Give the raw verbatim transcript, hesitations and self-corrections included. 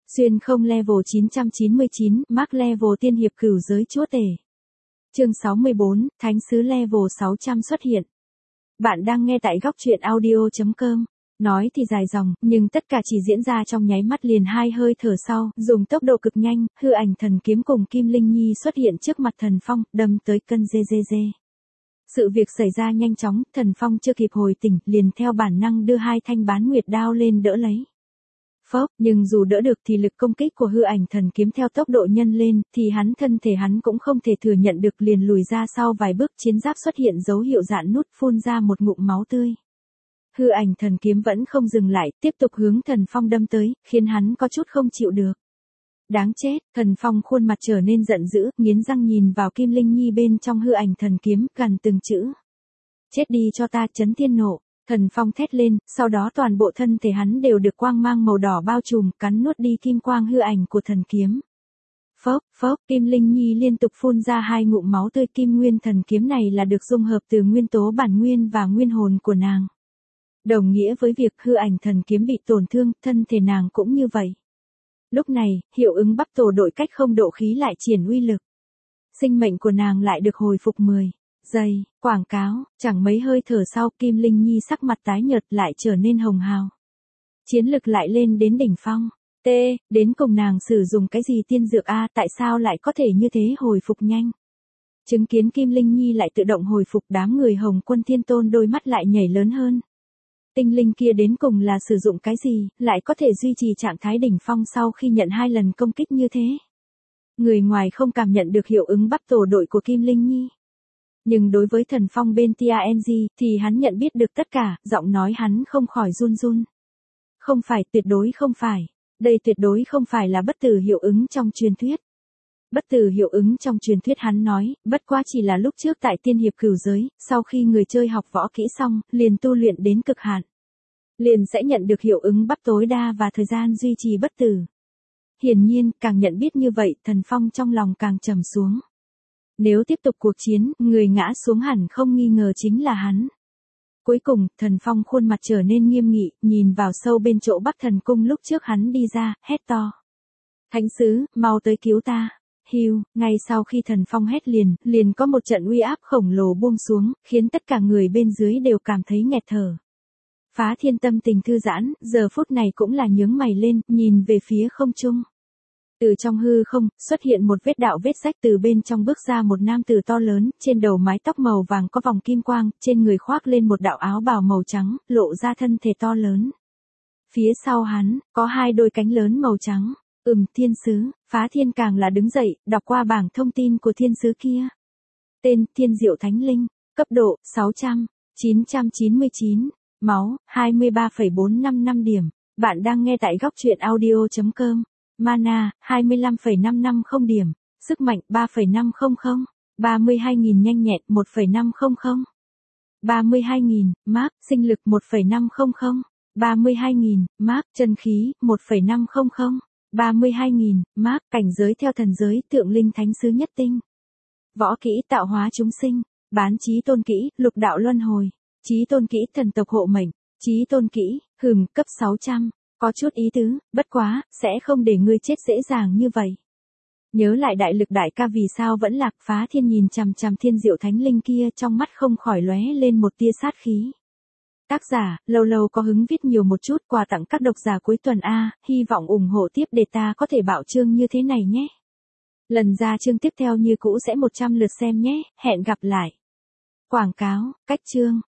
Xuyên không level chín trăm chín mươi chín, Mark level tiên hiệp cửu giới chúa tể. Chương sáu mươi bốn, Thánh sứ level sáu trăm xuất hiện. Bạn đang nghe tại góc truyện audio chấm com. Nói thì dài dòng, nhưng tất cả chỉ diễn ra trong nháy mắt liền hai hơi thở sau, dùng tốc độ cực nhanh, hư ảnh thần kiếm cùng Kim Linh Nhi xuất hiện trước mặt Thần Phong, đâm tới cân dê dê dê. Sự việc xảy ra nhanh chóng, Thần Phong chưa kịp hồi tỉnh, liền theo bản năng đưa hai thanh bán nguyệt đao lên đỡ lấy. Phốc, nhưng dù đỡ được thì lực công kích của hư ảnh thần kiếm theo tốc độ nhân lên, thì hắn thân thể hắn cũng không thể thừa nhận được, liền lùi ra sau vài bước, chiến giáp xuất hiện dấu hiệu dạn nút, phun ra một ngụm máu tươi. Hư ảnh thần kiếm vẫn không dừng lại, tiếp tục hướng Thần Phong đâm tới, khiến hắn có chút không chịu được. Đáng chết, Thần Phong khuôn mặt trở nên giận dữ, nghiến răng nhìn vào Kim Linh Nhi bên trong hư ảnh thần kiếm, gằn từng chữ. Chết đi cho ta, chấn thiên nộ. Thần Phong thét lên, sau đó toàn bộ thân thể hắn đều được quang mang màu đỏ bao trùm, cắn nuốt đi kim quang hư ảnh của thần kiếm. Phốc, phốc, Kim Linh Nhi liên tục phun ra hai ngụm máu tươi. Kim nguyên thần kiếm này là được dung hợp từ nguyên tố bản nguyên và nguyên hồn của nàng. Đồng nghĩa với việc hư ảnh thần kiếm bị tổn thương, thân thể nàng cũng như vậy. Lúc này, hiệu ứng bắp tổ đội cách không độ khí lại triển uy lực. Sinh mệnh của nàng lại được hồi phục mười giây, quảng cáo, chẳng mấy hơi thở sau Kim Linh Nhi sắc mặt tái nhợt lại trở nên hồng hào. Chiến lực lại lên đến đỉnh phong. T, đến cùng nàng sử dụng cái gì tiên dược a, tại sao lại có thể như thế hồi phục nhanh? Chứng kiến Kim Linh Nhi lại tự động hồi phục, đám người Hồng Quân Thiên Tôn đôi mắt lại nhảy lớn hơn. Tinh linh kia đến cùng là sử dụng cái gì, lại có thể duy trì trạng thái đỉnh phong sau khi nhận hai lần công kích như thế? Người ngoài không cảm nhận được hiệu ứng bắp tổ đội của Kim Linh Nhi. Nhưng đối với Thần Phong bên tê a en giê thì hắn nhận biết được tất cả, giọng nói hắn không khỏi run run. Không phải, tuyệt đối không phải. Đây tuyệt đối không phải là bất tử hiệu ứng trong truyền thuyết. Bất tử hiệu ứng trong truyền thuyết hắn nói, bất quá chỉ là lúc trước tại tiên hiệp cửu giới, sau khi người chơi học võ kỹ xong, liền tu luyện đến cực hạn. Liền sẽ nhận được hiệu ứng bắp tối đa và thời gian duy trì bất tử. Hiển nhiên, càng nhận biết như vậy, Thần Phong trong lòng càng trầm xuống. Nếu tiếp tục cuộc chiến, người ngã xuống hẳn không nghi ngờ chính là hắn. Cuối cùng, Thần Phong khuôn mặt trở nên nghiêm nghị, nhìn vào sâu bên chỗ Bắc Thần Cung lúc trước hắn đi ra, hét to. Thánh sứ, mau tới cứu ta. Hiu, ngay sau khi Thần Phong hét liền, liền có một trận uy áp khổng lồ buông xuống, khiến tất cả người bên dưới đều cảm thấy nghẹt thở. Phá Thiên tâm tình thư giãn, giờ phút này cũng là nhướng mày lên, nhìn về phía không trung. Từ trong hư không, xuất hiện một vết đạo vết rách, từ bên trong bước ra một nam tử to lớn, trên đầu mái tóc màu vàng có vòng kim quang, trên người khoác lên một đạo áo bào màu trắng, lộ ra thân thể to lớn. Phía sau hắn, có hai đôi cánh lớn màu trắng. Ừm, thiên sứ. Phá Thiên càng là đứng dậy, đọc qua bảng thông tin của thiên sứ kia. Tên, Thiên Diệu Thánh Linh. Cấp độ, sáu trăm, chín trăm chín mươi chín. Máu, hai mươi ba phẩy bốn năm năm điểm. Bạn đang nghe tại góc truyện audio chấm com. Mana, hai mươi lăm phẩy năm năm không điểm. Sức mạnh, ba phẩy năm không không. ba mươi hai nghìn nhanh nhẹn, một phẩy năm không không. ba mươi hai nghìn, Mark, sinh lực, một phẩy năm không không. ba mươi hai nghìn, Mark, chân khí, một phẩy năm không không. ba mươi hai nghìn, Mark, cảnh giới theo thần giới, tượng linh thánh sứ nhất tinh. Võ kỹ tạo hóa chúng sinh, bán chí tôn kỹ, lục đạo luân hồi, chí tôn kỹ thần tộc hộ mệnh, chí tôn kỹ, hừm, cấp sáu trăm, có chút ý tứ, bất quá, sẽ không để ngươi chết dễ dàng như vậy. Nhớ lại đại lực đại ca vì sao vẫn lạc. Phá Thiên nhìn chằm chằm Thiên Diệu Thánh Linh kia, trong mắt không khỏi lóe lên một tia sát khí. Tác giả, lâu lâu có hứng viết nhiều một chút quà tặng các độc giả cuối tuần a, hy vọng ủng hộ tiếp để ta có thể bảo chương như thế này nhé. Lần ra chương tiếp theo như cũ sẽ một trăm lượt xem nhé, hẹn gặp lại. Quảng cáo, cách chương.